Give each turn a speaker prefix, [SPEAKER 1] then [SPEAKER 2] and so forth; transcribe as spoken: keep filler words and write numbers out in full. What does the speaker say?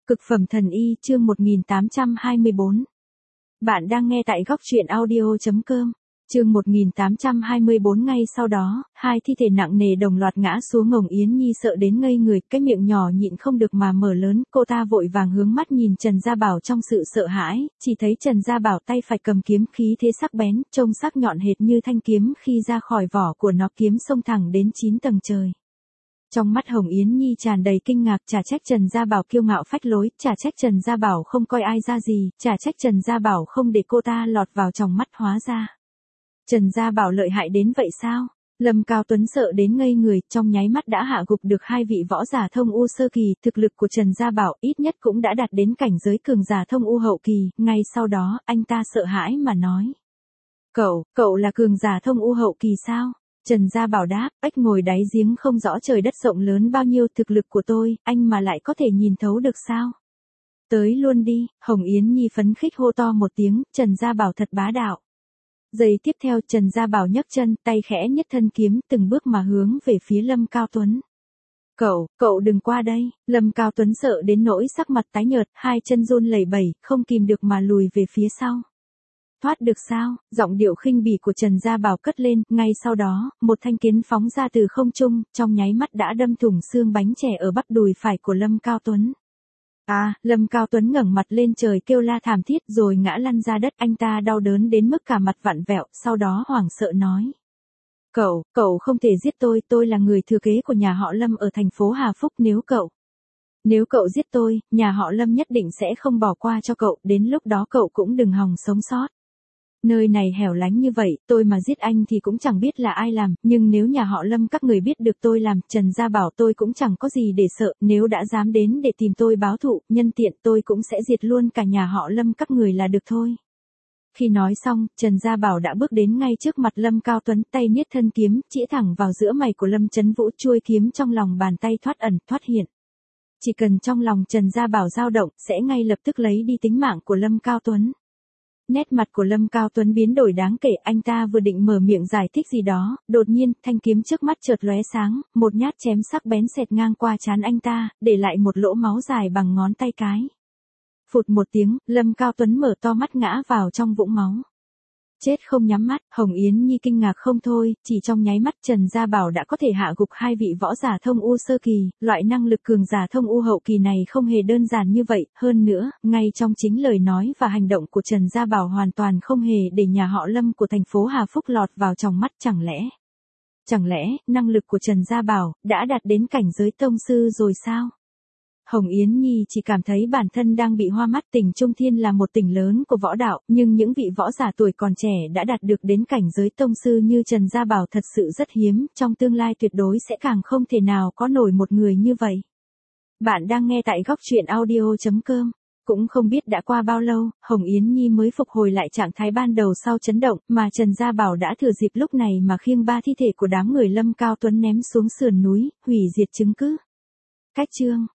[SPEAKER 1] Cực phẩm thần y chương một nghìn tám trăm hai mươi tư. Bạn đang nghe tại góc truyện audio chấm com. Chương một nghìn tám trăm hai mươi tư. Ngay sau đó, hai thi thể nặng nề đồng loạt ngã xuống. Ngồng Yến Nhi sợ đến ngây người, cái miệng nhỏ nhịn không được mà mở lớn, cô ta vội vàng hướng mắt nhìn Trần Gia Bảo trong sự sợ hãi, chỉ thấy Trần Gia Bảo tay phải cầm kiếm, khí thế sắc bén, trông sắc nhọn hệt như thanh kiếm khi ra khỏi vỏ của nó, kiếm xông thẳng đến chín tầng trời. Trong mắt Hồng Yến Nhi tràn đầy kinh ngạc, chả trách Trần Gia Bảo kiêu ngạo phách lối, chả trách Trần Gia Bảo không coi ai ra gì, chả trách Trần Gia Bảo không để cô ta lọt vào trong mắt. Hóa ra Trần Gia Bảo lợi hại đến vậy sao? Lâm Cao Tuấn sợ đến ngây người, trong nháy mắt đã hạ gục được hai vị võ giả thông u sơ kỳ. Thực lực của Trần Gia Bảo ít nhất cũng đã đạt đến cảnh giới cường giả thông u hậu kỳ. Ngay sau đó, anh ta sợ hãi mà nói: Cậu, cậu là cường giả thông u hậu kỳ sao? Trần Gia Bảo đáp: ếch ngồi đáy giếng không rõ trời đất rộng lớn bao nhiêu, thực lực của tôi, anh mà lại có thể nhìn thấu được sao? Tới luôn đi, Hồng Yến Nhi phấn khích hô to một tiếng. Trần Gia Bảo thật bá đạo. Giây tiếp theo, Trần Gia Bảo nhấc chân, tay khẽ nhất thân kiếm, từng bước mà hướng về phía Lâm Cao Tuấn. Cậu, cậu đừng qua đây. Lâm Cao Tuấn sợ đến nỗi sắc mặt tái nhợt, hai chân run lẩy bẩy, không kìm được mà lùi về phía sau. Thoát được sao? Giọng điệu khinh bỉ của Trần Gia Bảo cất lên, ngay sau đó, một thanh kiếm phóng ra từ không trung, trong nháy mắt đã đâm thủng xương bánh chè ở bắp đùi phải của Lâm Cao Tuấn. À, Lâm Cao Tuấn ngẩng mặt lên trời kêu la thảm thiết rồi ngã lăn ra đất, anh ta đau đớn đến mức cả mặt vặn vẹo, sau đó hoảng sợ nói: Cậu, cậu không thể giết tôi, tôi là người thừa kế của nhà họ Lâm ở thành phố Hà Phúc, nếu cậu... Nếu cậu giết tôi, nhà họ Lâm nhất định sẽ không bỏ qua cho cậu, đến lúc đó cậu cũng đừng hòng sống sót. Nơi này hẻo lánh như vậy, tôi mà giết anh thì cũng chẳng biết là ai làm, nhưng nếu nhà họ Lâm các người biết được tôi làm, Trần Gia Bảo tôi cũng chẳng có gì để sợ, nếu đã dám đến để tìm tôi báo thù, nhân tiện tôi cũng sẽ diệt luôn cả nhà họ Lâm các người là được thôi. Khi nói xong, Trần Gia Bảo đã bước đến ngay trước mặt Lâm Cao Tuấn, tay niết thân kiếm, chĩa thẳng vào giữa mày của Lâm Chấn Vũ, chuôi kiếm trong lòng bàn tay thoát ẩn, thoát hiện. Chỉ cần trong lòng Trần Gia Bảo dao động, sẽ ngay lập tức lấy đi tính mạng của Lâm Cao Tuấn. Nét mặt của Lâm Cao Tuấn biến đổi đáng kể, anh ta vừa định mở miệng giải thích gì đó, đột nhiên, thanh kiếm trước mắt chợt lóe sáng, một nhát chém sắc bén xẹt ngang qua trán anh ta, để lại một lỗ máu dài bằng ngón tay cái. Phụt một tiếng, Lâm Cao Tuấn mở to mắt ngã vào trong vũng máu. Chết không nhắm mắt, Hồng Yến Nhi kinh ngạc không thôi, chỉ trong nháy mắt Trần Gia Bảo đã có thể hạ gục hai vị võ giả thông u sơ kỳ, loại năng lực cường giả thông u hậu kỳ này không hề đơn giản như vậy, hơn nữa, ngay trong chính lời nói và hành động của Trần Gia Bảo hoàn toàn không hề để nhà họ Lâm của thành phố Hà Phúc lọt vào trong mắt. Chẳng lẽ, chẳng lẽ, năng lực của Trần Gia Bảo đã đạt đến cảnh giới tông sư rồi sao? Hồng Yến Nhi chỉ cảm thấy bản thân đang bị hoa mắt. Tỉnh Trung Thiên là một tỉnh lớn của võ đạo, nhưng những vị võ giả tuổi còn trẻ đã đạt được đến cảnh giới tông sư như Trần Gia Bảo thật sự rất hiếm, trong tương lai tuyệt đối sẽ càng không thể nào có nổi một người như vậy. Bạn đang nghe tại góc truyện audio chấm com. Cũng không biết đã qua bao lâu, Hồng Yến Nhi mới phục hồi lại trạng thái ban đầu sau chấn động, mà Trần Gia Bảo đã thừa dịp lúc này mà khiêng ba thi thể của đám người Lâm Cao Tuấn ném xuống sườn núi, hủy diệt chứng cứ. Cách chương